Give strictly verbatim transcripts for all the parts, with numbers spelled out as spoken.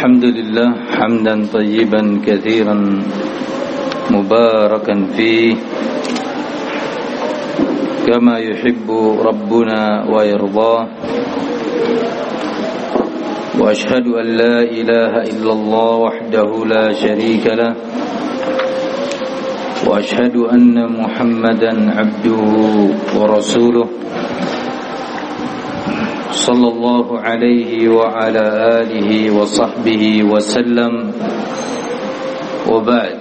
الحمد لله حمدا طيبا كثيرا مباركا فيه كما يحب ربنا ويرضاه، وأشهد أن لا إله إلا الله وحده لا شريك له، وأشهد أن محمدا عبده ورسوله صلى الله عليه وعلى آله وصحبه وسلم، وبعد.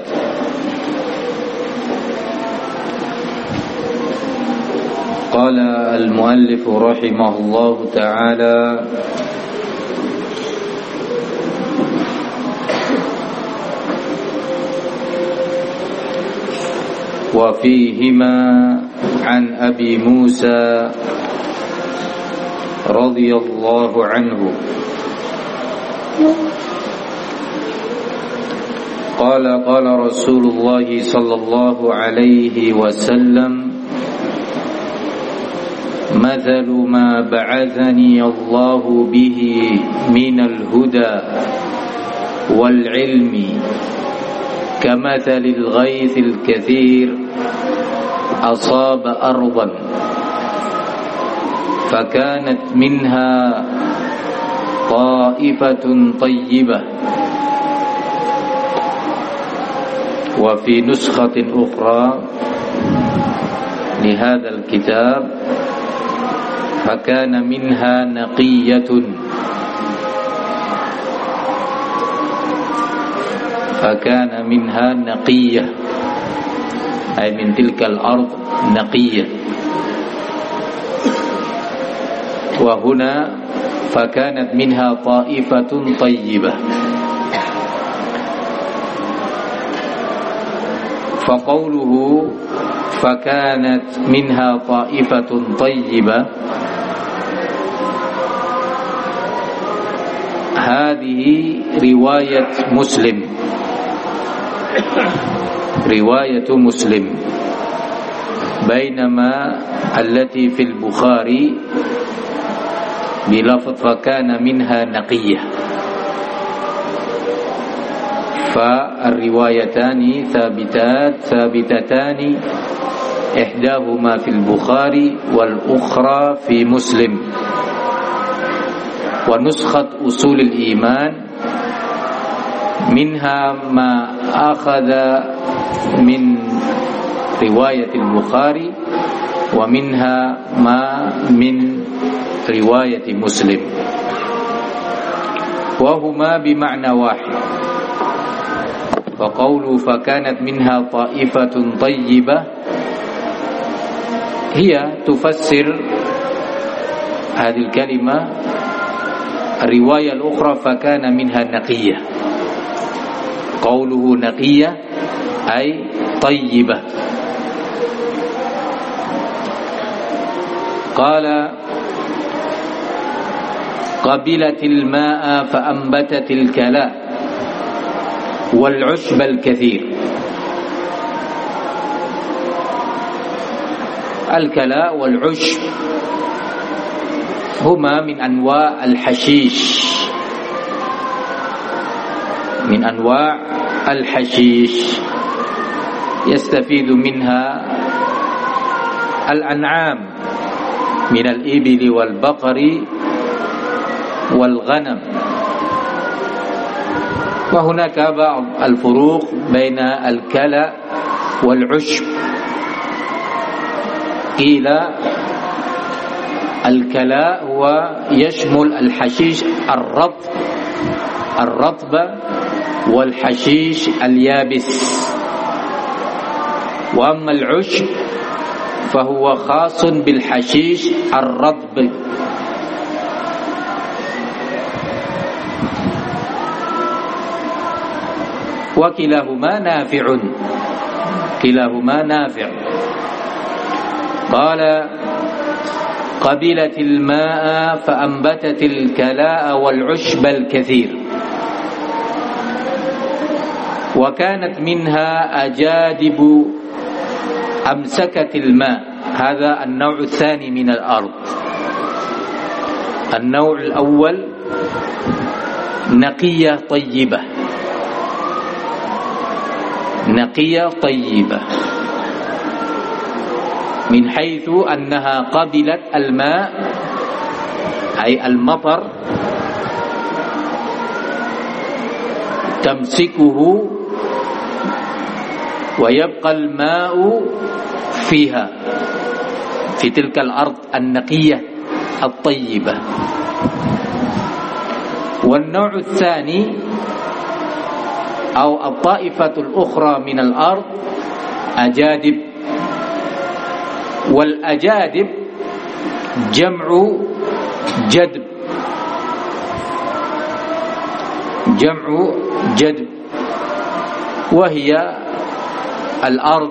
قال المؤلف رحمه الله تعالى: وفيهما عن أبي موسى رضي الله عنه قال قال رسول الله صلى الله عليه وسلم: مثل ما بعثني الله به من الهدى والعلم كمثل الغيث الكثير أصاب أرضا فكانت منها طائفة طيبة، وفي نسخة أخرى لهذا الكتاب فكان منها نقية فكان منها نقية أي من تلك الأرض نقية، وهنا فكانت منها طائفة طيبة. فقوله فكانت منها طائفة طيبة هذه رواية مسلم رواية مسلم بينما التي في البخاري بلفظ فكان منها نقية. فالروايتان ثابتات ثابتتان إحداهما في البخاري والأخرى في مسلم. ونسخة أصول الإيمان منها ما أخذ من رواية البخاري ومنها ما من رواية مسلم، وهما بمعنى واحد. فقول فكانت منها طائفة طيبة هي تفسر هذه الكلمة الرواية الأخرى فكان منها نقية. قوله نقية أي طيبة. قال: قبلت الماء فأنبتت الكلاء والعشب الكثير. الكلاء والعشب هما من أنواع الحشيش من أنواع الحشيش يستفيد منها الأنعام من الإبل والبقر والغنم. وهناك بعض الفروق بين الكلى والعشب. قيل الكلى هو يشمل الحشيش الرطب الرطب والحشيش اليابس، وأما العشب فهو خاص بالحشيش الرطب. وكلاهما نافع كلاهما نافع. قال: قبلت الماء فأنبتت الكلاء والعشب الكثير، وكانت منها أجادب أمسكت الماء. هذا النوع الثاني من الأرض. النوع الأول نقية طيبة، نقية طيبة من حيث أنها قبلت الماء أي المطر تمسكه ويبقى الماء فيها في تلك الأرض النقية الطيبة. والنوع الثاني أو الطائفة الأخرى من الأرض أجادب، والأجادب جمع جدب، جمع جدب، وهي الأرض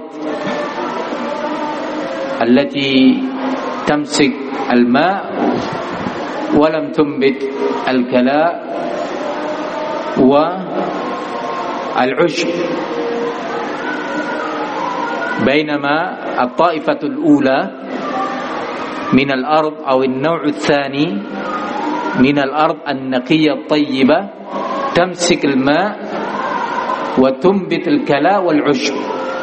التي تمسك الماء ولم تنبت الكلاء والعشب، بينما الطائفة الأولى من الأرض أو النوع الثاني من الأرض النقية الطيبة تمسك الماء وتنبت الكلاء والعشب،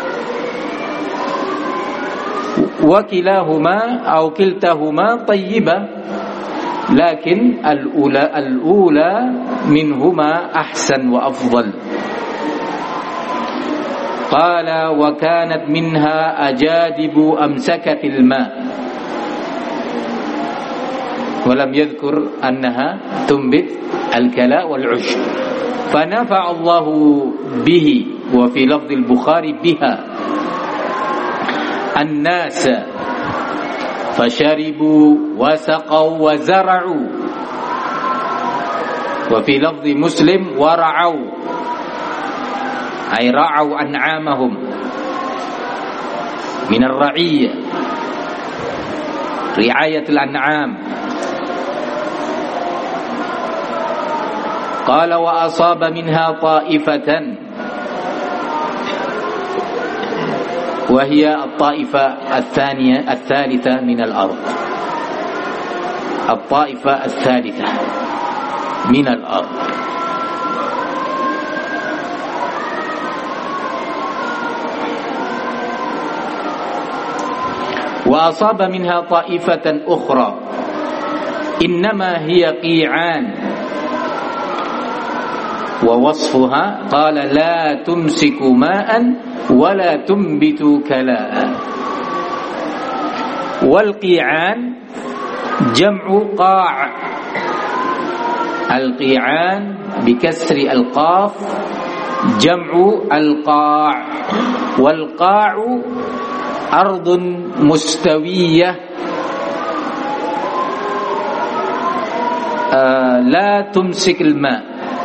وكلاهما أو كلتاهما طيبة، لكن الأولى الأولى منهما أحسن وأفضل. قال وكانت منها أجادب أمسكت الماء، ولم يذكر أنها تنبت الكلاء والعشب، فنفع الله به، وفي لفظ البخاري بها الناس فشربوا وسقوا وزرعوا، وفي لفظ مسلم ورعوا أي رعوا أنعامهم من الرعية، رعاية الأنعام. قال وأصاب منها طائفة، وهي الطائفة الثانية الثالثة من الأرض، الطائفة الثالثة من الأرض. وأصاب منها طائفة أخرى إنما هي قيعان، ووصفها قال لا تمسك ماء ولا تنبت كلاء. والقيعان جمع قاع، القيعان بكسر القاف جمع القاع، والقاع أرض مستوية آه لا تمسك الماء،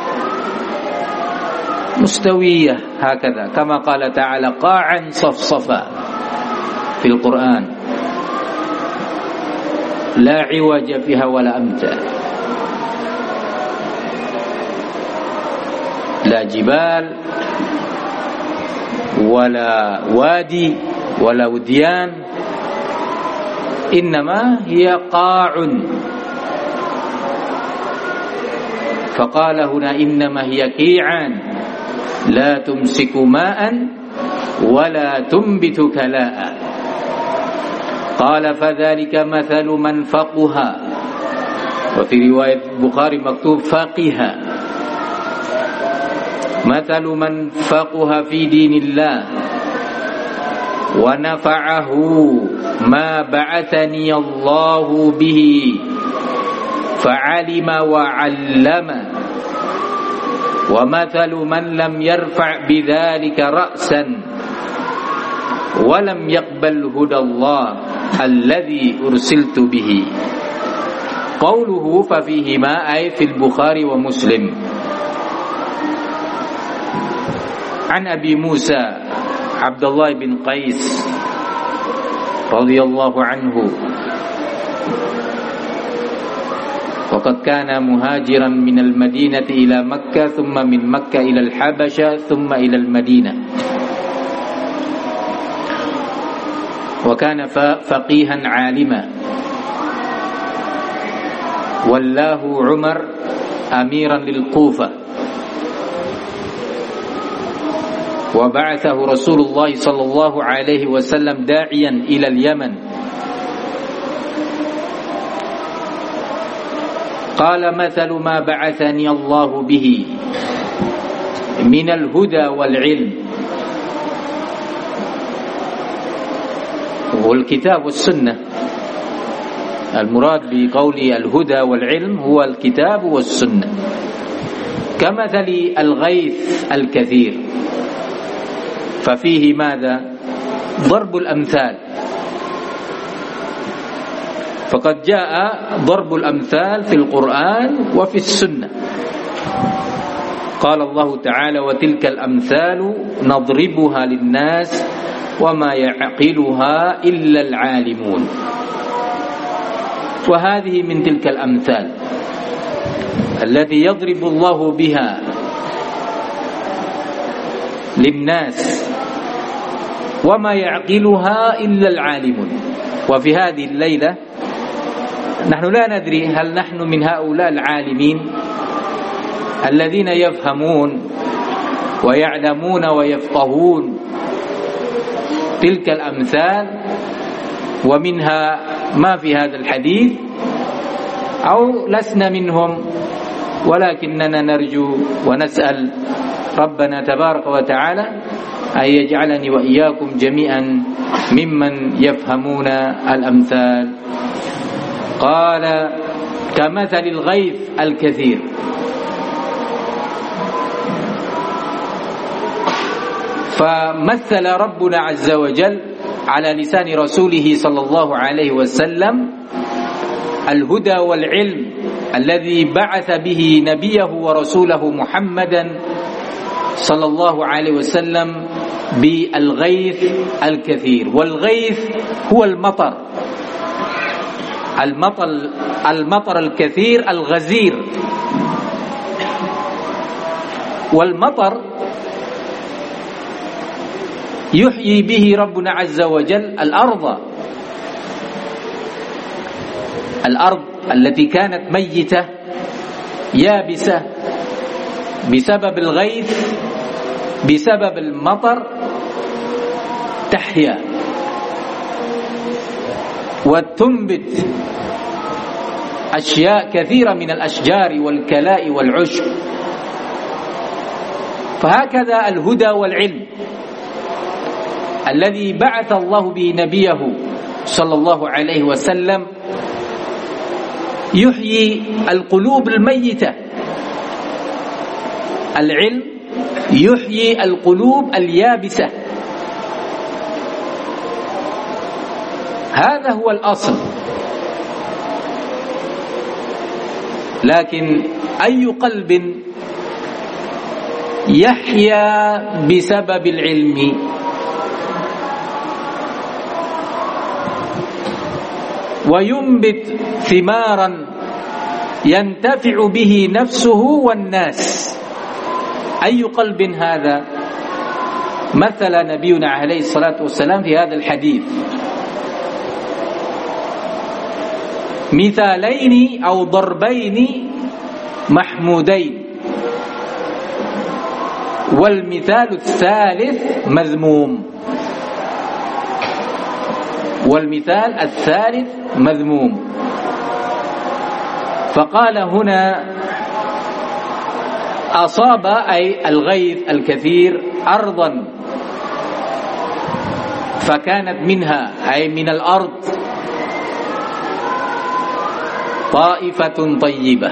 مستوية هكذا، كما قال تعالى قاعا صفصفا في القرآن، لا عوج فيها ولا أمتا، لا جبال ولا وادي ولا وديان، إنما هي قاع. فقال هنا إنما هي قيعان لا تمسك ماء ولا تنبت كلاء. قال فذلك مثل من فقه، وفي رواية البخاري مكتوب فقه، مثل من فقه في دين الله ونفعه ما بعثني الله به فعلم وعلم، ومثل من لم يرفع بذلك رأسا ولم يقبل هدى الله الذي أرسلت به. قوله ففيهما أي في البخاري ومسلم. عن أبي موسى عبد الله بن قيس رضي الله عنه، وقد كان مهاجرا من المدينة إلى مكة، ثم من مكة إلى الحبشة، ثم إلى المدينة، وكان فقيها عالما، ولاه عمر أميرا للكوفة، وبعثه رسول الله صلى الله عليه وسلم داعيا إلى اليمن. قال مثل ما بعثني الله به من الهدى والعلم، والكتاب والسنة. المراد بقول الهدى والعلم هو الكتاب والسنة. كمثل الغيث الكثير، ففيه ماذا؟ ضرب الأمثال. فقد جاء ضرب الأمثال في القرآن وفي السنة. قال الله تعالى: وتلك الأمثال نضربها للناس وما يعقلها إلا العالمون. وهذه من تلك الأمثال التي يضرب الله بها للناس وما يعقلها إلا العالمون. وفي هذه الليلة نحن لا ندري هل نحن من هؤلاء العالمين الذين يفهمون ويعلمون ويفقهون تلك الأمثال ومنها ما في هذا الحديث، أو لسنا منهم، ولكننا نرجو ونسأل ربنا تبارك وتعالى أن يجعلني وإياكم جميعا ممن يفهمون الأمثال. قال: كمثل الغيث الكثير. فمثل ربنا عز وجل على لسان رسوله صلى الله عليه وسلم الهدى والعلم الذي بعث به نبيه ورسوله محمدا صلى الله عليه وسلم بالغيث الكثير. والغيث هو المطر، المطر المطر الكثير الغزير. والمطر يحيي به ربنا عز وجل الأرض الأرض التي كانت ميتة يابسة بسبب الغيث، بسبب المطر تحيا وتنبت أشياء كثيرة من الأشجار والكلاء والعشب. فهكذا الهدى والعلم الذي بعث الله به نبيه صلى الله عليه وسلم يحيي القلوب الميتة. العلم يحيي القلوب اليابسة. هذا هو الأصل. لكن أي قلب يحيا بسبب العلم؟ وينبت ثمارا ينتفع به نفسه والناس. أي قلب هذا؟ مثل نبينا عليه الصلاة والسلام في هذا الحديث مثالين أو ضربين محمودين، والمثال الثالث مذموم والمثال الثالث مذموم. فقال هنا أصاب أي الغيث الكثير أرضا فكانت منها أي من الأرض طائفة طيبة،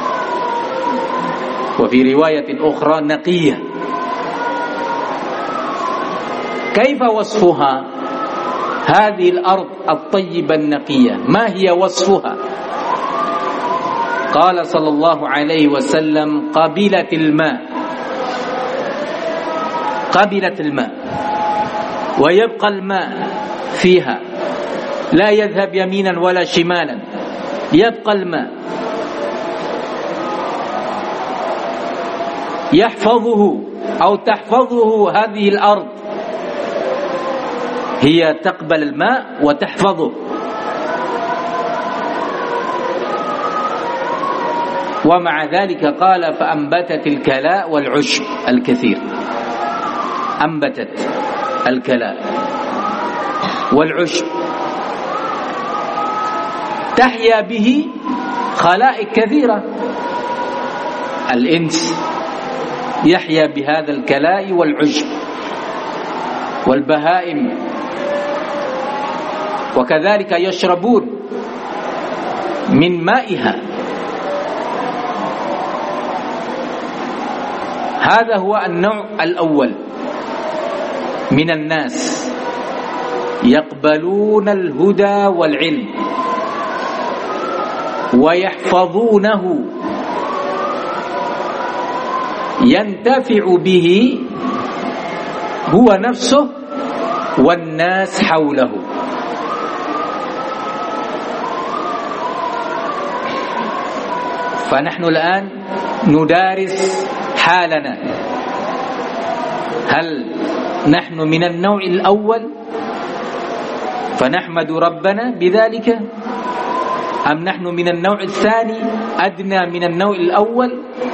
وفي رواية أخرى نقية. كيف وصفها هذه الأرض الطيبة النقية؟ ما هي وصفها؟ قال صلى الله عليه وسلم: قبلت الماء، قبلت الماء، ويبقى الماء فيها لا يذهب يمينا ولا شمالا، يبقى الماء يحفظه أو تحفظه هذه الأرض، هي تقبل الماء وتحفظه. ومع ذلك قال فأنبتت الكلاء والعشب الكثير. أنبتت الكلاء والعشب تحيا به خلائق كثيرة. الإنس يحيا بهذا الكلاء والعشب، والبهائم وكذلك يشربون من مائها. هذا هو النوع الأول من الناس يقبلون الهدى والعلم ويحفظونه، ينتفع به هو نفسه والناس حوله. فنحن الآن ندارس حالنا، هل نحن من النوع الأول فنحمد ربنا بذلك، أم نحن من النوع الثاني أدنى من النوع الأول،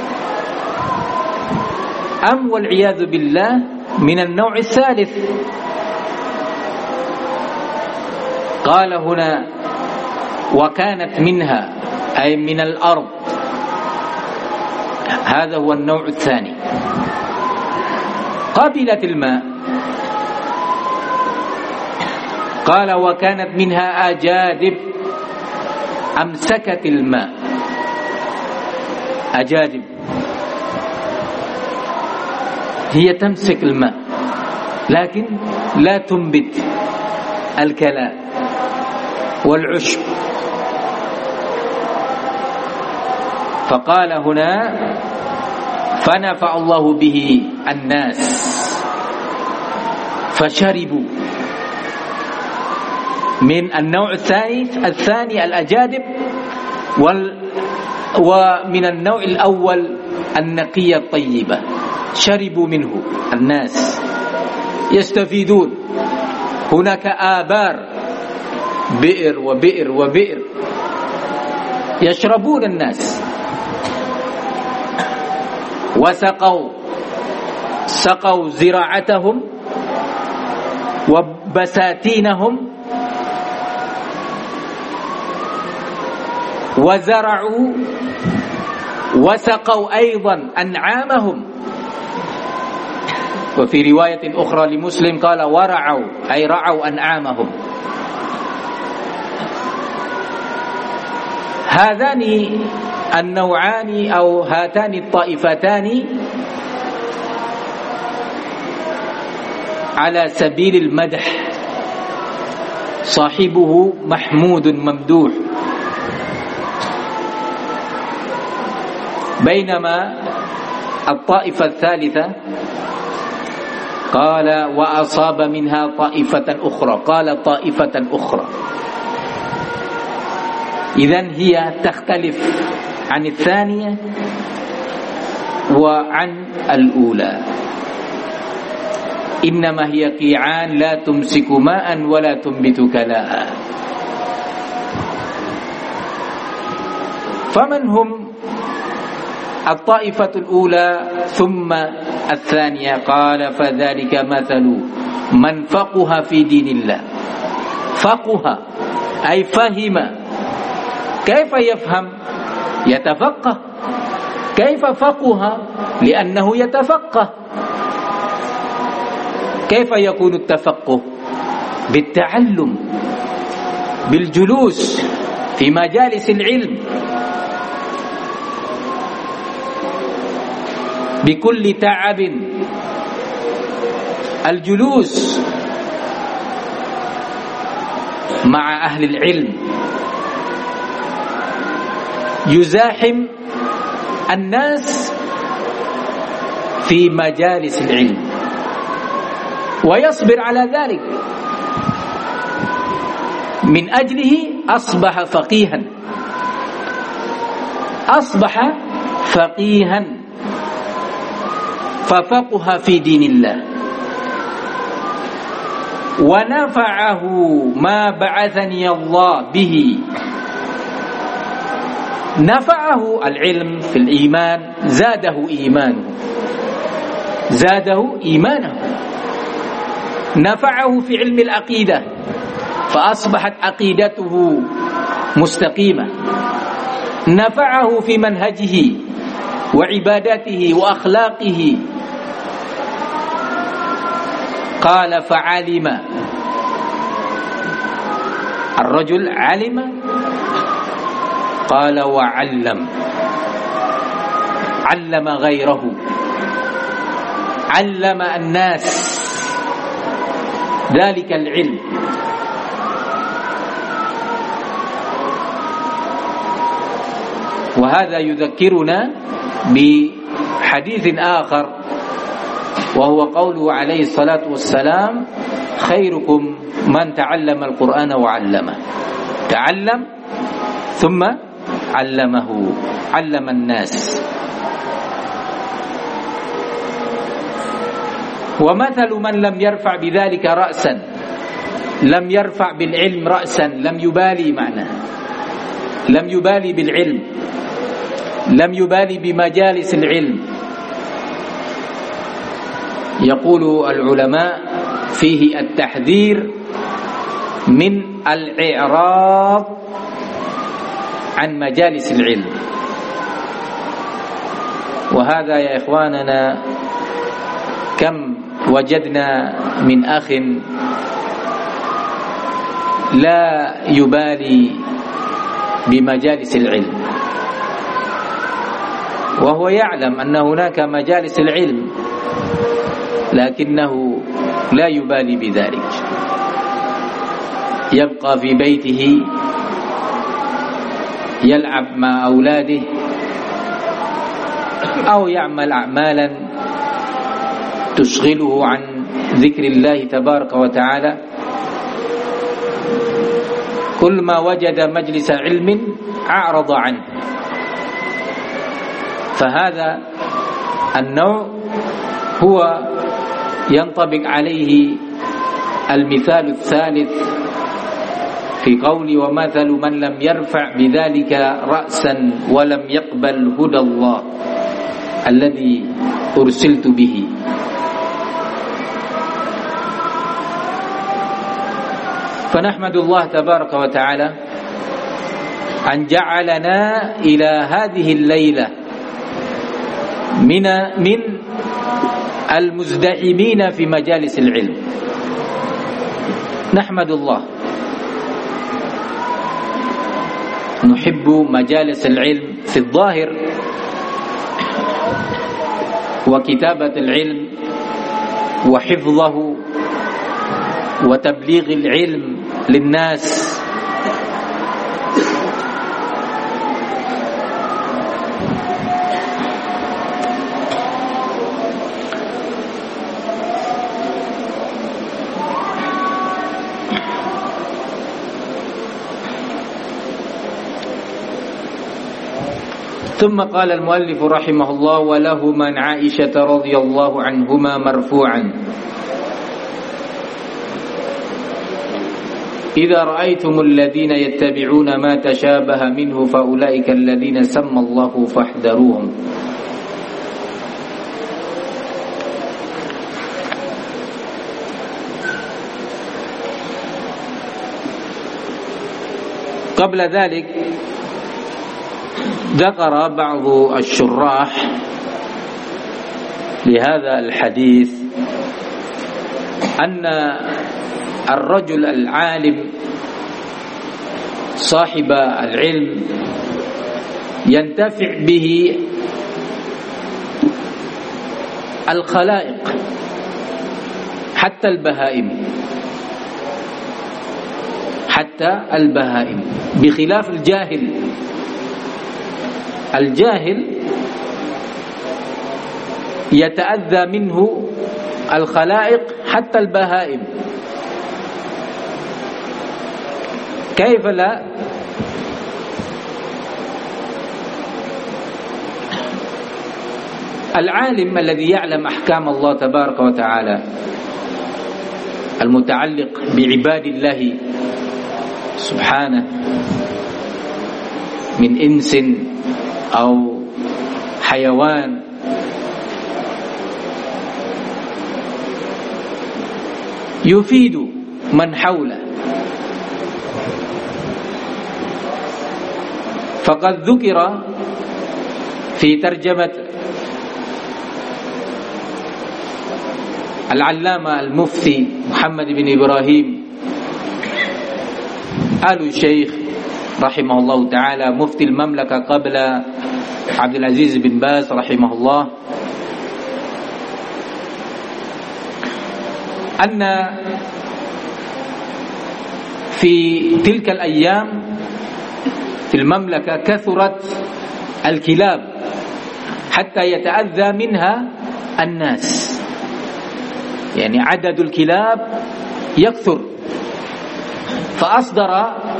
أم والعياذ بالله من النوع الثالث؟ قال هنا وكانت منها أي من الأرض، هذا هو النوع الثاني. قبلت الماء، قال وكانت منها أجادب أمسكت الماء. أجادب هي تمسك الماء لكن لا تنبت الكلاء والعشب. فقال هنا فنفع الله به الناس فشربوا من النوع الثاني الثاني الأجادب، ومن النوع الأول النقية الطيبة، شربوا منه الناس يستفيدون. هناك آبار، بئر وبئر وبئر يشربون الناس، وسقوا سقوا زراعتهم وبساتينهم، وزرعوا وسقوا أيضا أنعامهم. وفي رواية أخرى لمسلم قال ورعوا أي رعوا أنعامهم. هذان النوعان أو هاتان الطائفتان على سبيل المدح، صاحبه محمود ممدوح، بينما الطائفة الثالثة قال وأصاب منها طائفة أخرى، قال طائفة أخرى. إذن هي تختلف عن الثانية وعن الأولى، إنما هي قيعان لا تمسك ماء ولا تنبت كلاء. فمن هم الطائفة الأولى ثم الثانية؟ قال فذلك مثل من فقه في دين الله. فقه أي فهم. كيف يفهم؟ يتفقه. كيف فقه؟ لأنه يتفقه. كيف يكون التفقه؟ بالتعلم، بالجلوس في مجالس العلم، بكل تعب، الجلوس مع أهل العلم، يزاحم الناس في مجالس العلم ويصبر على ذلك، من أجله أصبح فقيها، أصبح فقيها ففقه في دين الله، ونفعه ما بعثني الله به نفعه العلم في الإيمان، زاده إيمانه زاده إيمانه نفعه في علم العقيدة فأصبحت عقيدته مستقيمة، نفعه في منهجه وعبادته وأخلاقه. قال فعلم، الرجل علم، قال وعلم، علم غيره، علم الناس ذلك العلم. وهذا يذكرنا بحديث آخر وهو قوله عليه الصلاة والسلام خيركم من تعلم القرآن وعلمه، تعلم ثم علمه، علم الناس. ومثل من لم يرفع بذلك رأسا، لم يرفع بالعلم رأسا، لم يبالي معناه، لم يبالي بالعلم، لم يبالي بمجالس العلم. يقول العلماء فيه التحذير من الإعراض عن مجالس العلم. وهذا يا إخواننا كم وجدنا من أخ لا يبالي بمجالس العلم وهو يعلم أن هناك مجالس العلم، لكنه لا يبالي بذلك، يبقى في بيته يلعب مع أولاده أو يعمل أعمالا تشغله عن ذكر الله تبارك وتعالى. كل ما وجد مجلس علم أعرض عنه. فهذا النوع هو ينطبق عليه المثال الثالث في قولي ومثل من لم يرفع بذلك رأسا ولم يقبل هدى الله الذي أرسلت به. فنحمد الله تبارك وتعالى أن جعلنا إلى هذه الليلة من من المزدحمين في مجالس العلم. نحمد الله، نحب مجالس العلم في الظاهر وكتابة العلم وحفظه وتبليغ العلم للناس. ثم قال المؤلف رحمه الله وله من عائشة رضي الله عنهما مرفوعا إذا رأيتم الذين يتبعون ما تشابه منه فأولئك الذين سمى الله فاحذروهم. قبل ذلك ذكر بعض الشراح لهذا الحديث أن الرجل العالم صاحب العلم ينتفع به الخلائق حتى البهائم، حتى البهائم، بخلاف الجاهل. الجاهل يتأذى منه الخلائق حتى البهائم، كيف لا؟ العالم الذي يعلم أحكام الله تبارك وتعالى المتعلق بعباد الله سبحانه من إنس أو حيوان يفيد من حوله. فقد ذكر في ترجمة العلامة المفتي محمد بن إبراهيم آل الشيخ رحمه الله تعالى مفتي المملكة قبل عبد العزيز بن باز رحمه الله أن في تلك الأيام في المملكة كثرت الكلاب حتى يتأذى منها الناس، يعني عدد الكلاب يكثر. فأصدر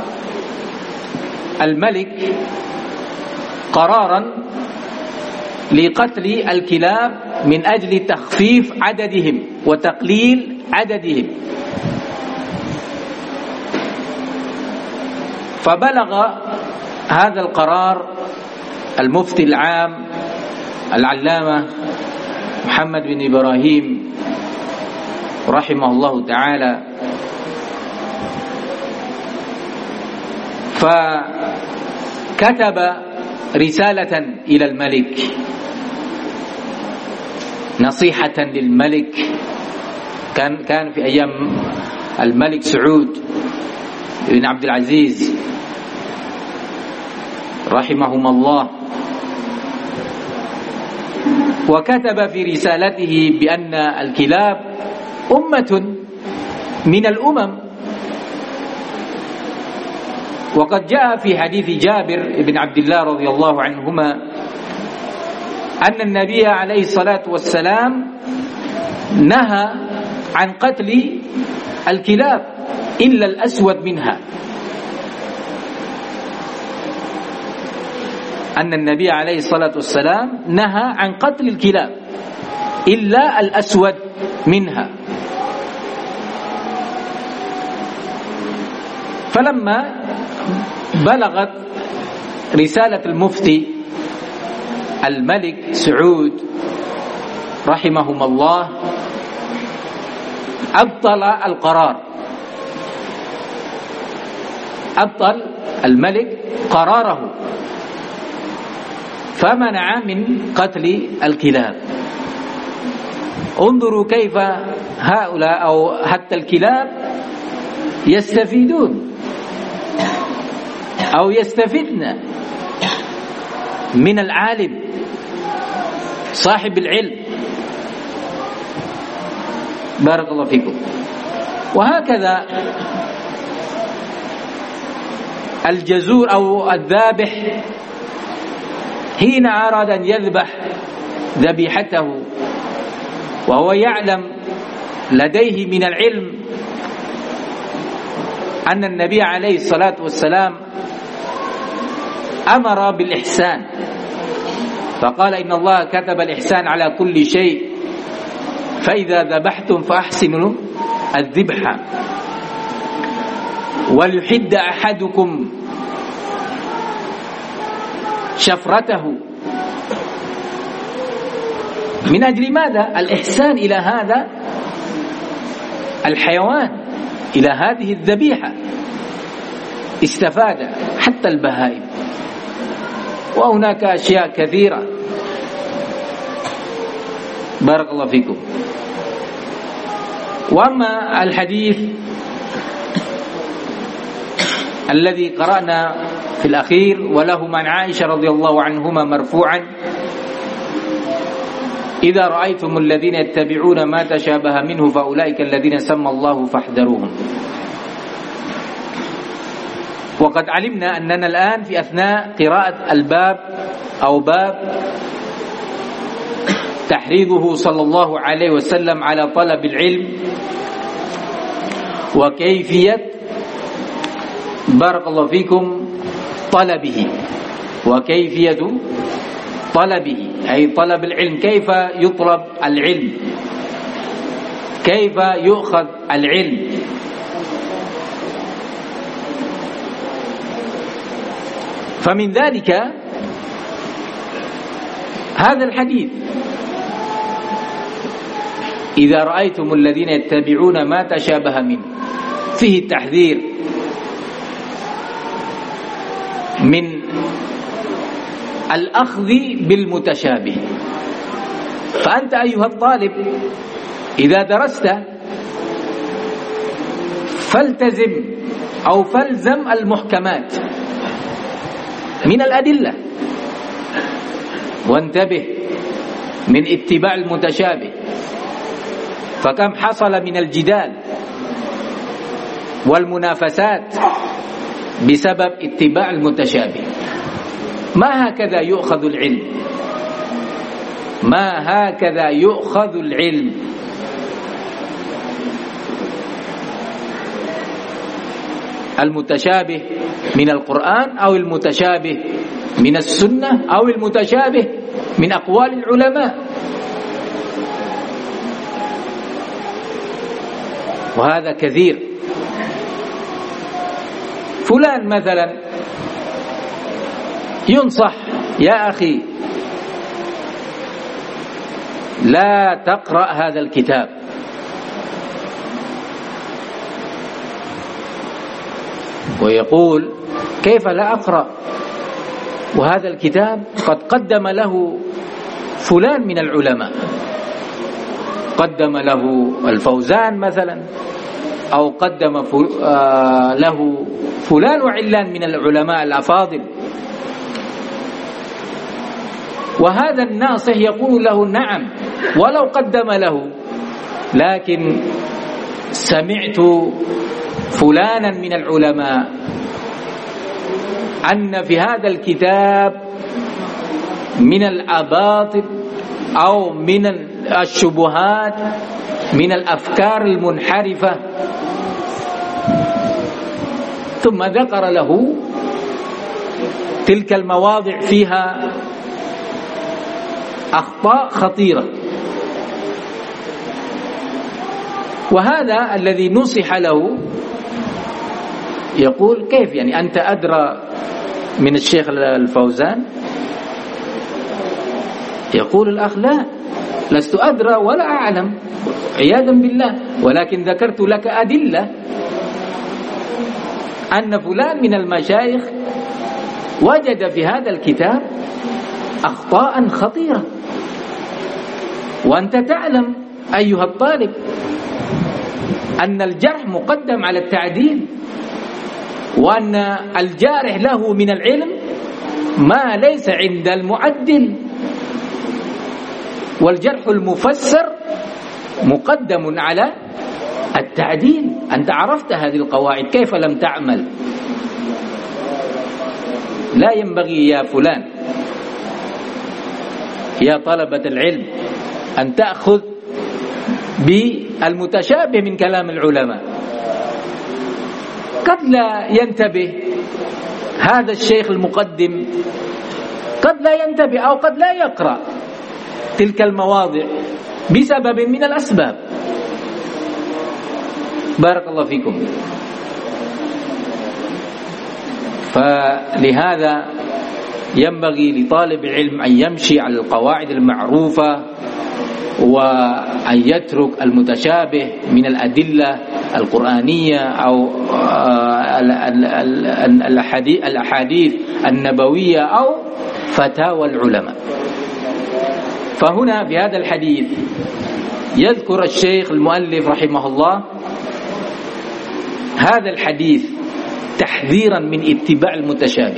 الملك قرارا لقتل الكلاب من أجل تخفيف عددهم وتقليل عددهم. فبلغ هذا القرار المفتي العام العلامة محمد بن إبراهيم رحمه الله تعالى، فكتب رسالة إلى الملك نصيحة للملك. كان كان في أيام الملك سعود بن عبد العزيز رحمهما الله، وكتب في رسالته بأن الكلاب أمة من الأمم. وقد جاء في حديث جابر بن عبد الله رضي الله عنهما أن النبي عليه الصلاة والسلام نهى عن قتل الكلاب إلا الأسود منها، أن النبي عليه الصلاة والسلام نهى عن قتل الكلاب إلا الأسود منها. فلما بلغت رسالة المفتي الملك سعود رحمهما الله أبطل القرار، أبطل الملك قراره فمنع من قتل الكلاب. انظروا كيف هؤلاء أو حتى الكلاب يستفيدون أو يستفدن من العالم صاحب العلم. بارك الله فيكم. وهكذا الجزور أو الذابح حين أراد أن يذبح ذبيحته وهو يعلم لديه من العلم أن النبي عليه الصلاة والسلام أمر بالإحسان، فقال إن الله كتب الإحسان على كل شيء، فإذا ذبحتم فأحسنوا الذبح وليحد أحدكم شفرته. من أجل ماذا؟ الإحسان إلى هذا الحيوان، إلى هذه الذبيحة، استفاد حتى البهائم. وهناك أشياء كثيرة. بارك الله فيكم. وأما الحديث الذي قرأنا في الأخير وله عن عائشة رضي الله عنهما مرفوعا: إذا رأيتم الذين يتبعون ما تشابه منه فأولئك الذين سمى الله فاحذروهم. وقد علمنا أننا الآن في أثناء قراءة الباب أو باب تحريضه صلى الله عليه وسلم على طلب العلم وكيفية بارك الله فيكم طلبه، وكيفية طلبه أي طلب العلم، كيف يطلب العلم، كيف يؤخذ العلم. فمن ذلك هذا الحديث: إذا رأيتم الذين يتبعون ما تشابه منه، فيه التحذير من الأخذ بالمتشابه. فأنت أيها الطالب إذا درست فالتزم أو فالزم المحكمات من الأدلة، وانتبه من اتباع المتشابه، فكم حصل من الجدال والمنافسات بسبب اتباع المتشابه. ما هكذا يؤخذ العلم، ما هكذا يؤخذ العلم. المتشابه من القرآن أو المتشابه من السنة أو المتشابه من أقوال العلماء. وهذا كثير. فلان مثلا ينصح: يا أخي لا تقرأ هذا الكتاب، ويقول: كيف لا أقرأ وهذا الكتاب قد قدم له فلان من العلماء، قدم له الفوزان مثلا، أو قدم له فلان وعلان من العلماء الأفاضل. وهذا الناصح يقول له: نعم ولو قدم له، لكن سمعت فلانا من العلماء أن في هذا الكتاب من الأباطل أو من الشبهات، من الأفكار المنحرفة. ثم ذكر له تلك المواضع فيها أخطاء خطيرة. وهذا الذي نصح له يقول: كيف يعني أنت أدرى من الشيخ الفوزان؟ يقول الأخ: لا، لست أدرى ولا أعلم عياذا بالله، ولكن ذكرت لك أدلة أن فلان من المشايخ وجد في هذا الكتاب أخطاء خطيرة. وأنت تعلم أيها الطالب أن الجرح مقدم على التعديل، وأن الجارح له من العلم ما ليس عند المعدل، والجرح المفسر مقدم على التعديل. أنت عرفت هذه القواعد، كيف لم تعمل؟ لا ينبغي يا فلان، يا طلبة العلم، أن تأخذ بالمتشابه من كلام العلماء. قد لا ينتبه هذا الشيخ المقدم، قد لا ينتبه أو قد لا يقرأ تلك المواضع بسبب من الأسباب. بارك الله فيكم. فلهذا ينبغي لطالب العلم أن يمشي على القواعد المعروفة، وأن يترك المتشابه من الأدلة القرآنية أو الأحاديث النبوية أو فتاوى العلماء. فهنا في هذا الحديث يذكر الشيخ المؤلف رحمه الله هذا الحديث تحذيرا من اتباع المتشابه،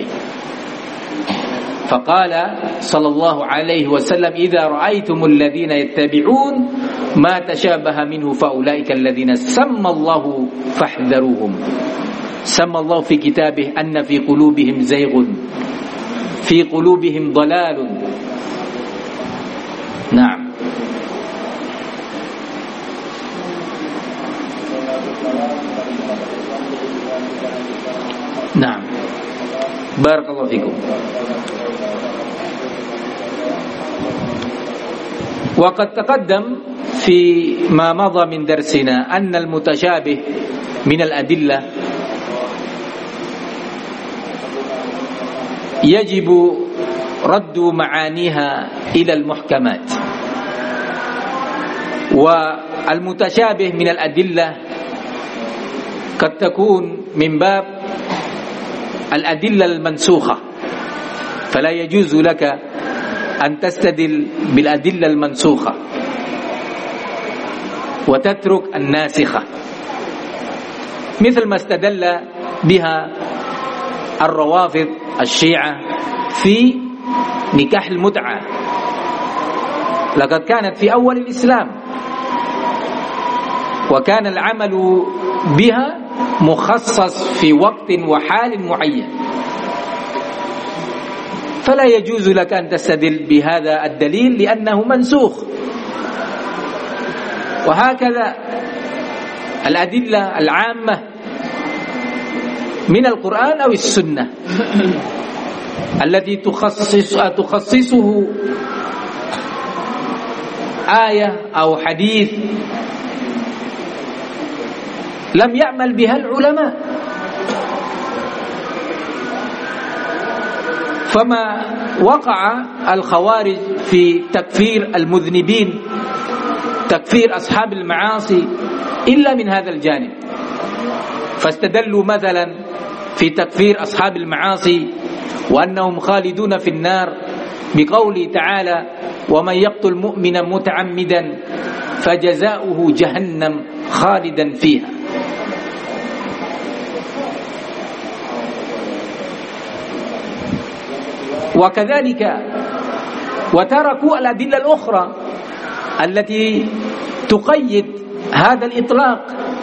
فقال صلى الله عليه وسلم: إذا رأيتم الذين يتبعون ما تشابه منه فأولئك الذين سمى الله فاحذروهم. سمى الله في كتابه أن في قلوبهم زيغ، في قلوبهم ضلال. نعم. نعم، بارك الله فيكم. وقد تقدم في ما مضى من درسنا أن المتشابه من الأدلة يجب رد معانيها إلى المحكمات. والمتشابه من الأدلة قد تكون من باب الأدلة المنسوخة، فلا يجوز لك أن تستدل بالأدلة المنسوخة وتترك الناسخة، مثل ما استدل بها الروافض الشيعة في نكاح المتعة، لقد كانت في أول الإسلام وكان العمل بها مخصص في وقت وحال معين، فلا يجوز لك أن تستدل بهذا الدليل لأنه منسوخ. وهكذا الأدلة العامة من القرآن أو السنة التي تخصص تخصصه آية أو حديث لم يعمل بها العلماء، فما وقع الخوارج في تكفير المذنبين، تكفير أصحاب المعاصي، إلا من هذا الجانب. فاستدلوا مثلا في تكفير أصحاب المعاصي وأنهم خالدون في النار بقوله تعالى: ومن يقتل مؤمنا متعمدا فجزاؤه جهنم خالدا فيها. وكذلك وتركوا الأدلة الأخرى التي تقيد هذا الإطلاق،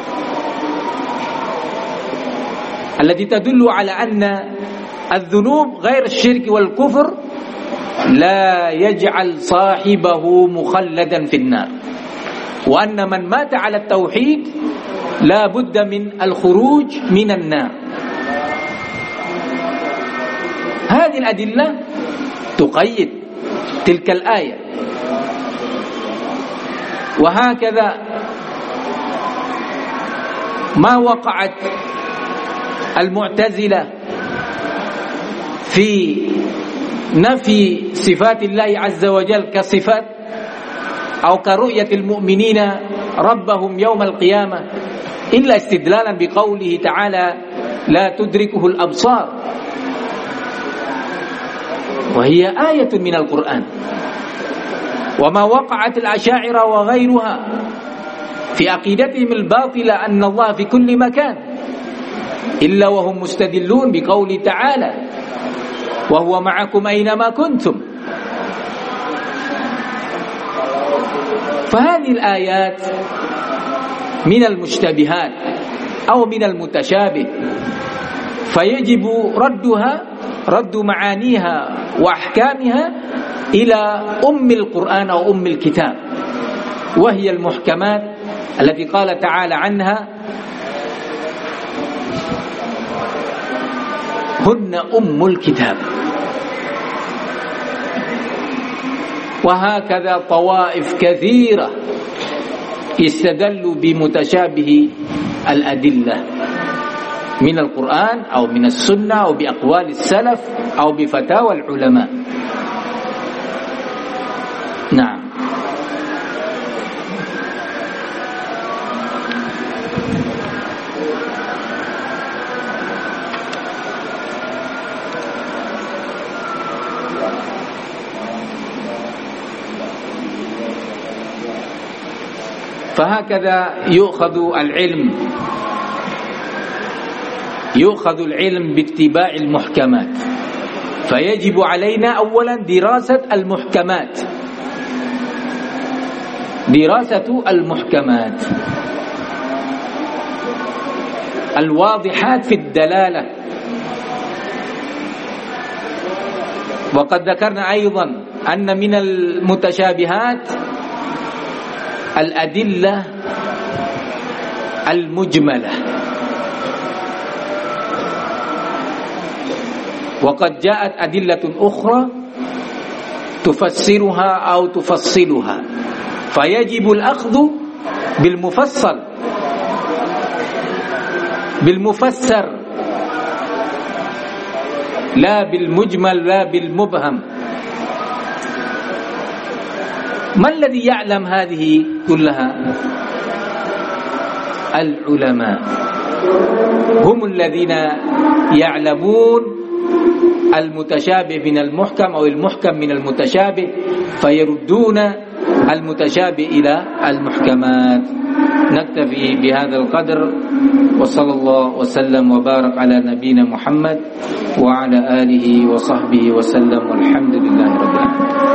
التي تدل على أن الذنوب غير الشرك والكفر لا يجعل صاحبه مخلدا في النار، وأن من مات على التوحيد لا بد من الخروج من النار. هذه الأدلة تقيد تلك الآية. وهكذا ما وقعت المعتزلة في نفي صفات الله عز وجل كصفات أو كرؤية المؤمنين ربهم يوم القيامة إلا استدلالا بقوله تعالى: لا تدركه الأبصار، وهي آية من القرآن. وما وقعت الأشاعرة وغيرها في عقيدتهم الباطلة أن الله في كل مكان إلا وهم مستدلون بقوله تعالى: وهو معكم أينما كنتم. فهذه الآيات من المشتبهات أو من المتشابه، فيجب ردها رد معانيها وأحكامها إلى أم القرآن أو أم الكتاب، وهي المحكمات التي قال تعالى عنها: هن أم الكتاب. وهكذا طوائف كثيرة استدلوا بمتشابه الأدلة من القرآن أو من السنة أو بأقوال السلف أو بفتاوى العلماء. نعم. فهكذا يؤخذ العلم يؤخذ العلم باتباع المحكمات. فيجب علينا أولا دراسة المحكمات دراسة المحكمات الواضحات في الدلالة. وقد ذكرنا أيضا أن من المتشابهات الأدلة المجملة، وقد جاءت أدلة أخرى تفسرها أو تفصلها، فيجب الأخذ بالمفصل بالمفسر لا بالمجمل لا بالمبهم. ما الذي يعلم هذه كلها؟ العلماء هم الذين يعلمون المتشابه من المحكم أو المحكم من المتشابه، فيردون المتشابه إلى المحكمات. نكتفي بهذا القدر، وصلى الله وسلم وبارك على نبينا محمد وعلى آله وصحبه وسلم، والحمد لله رب العالمين.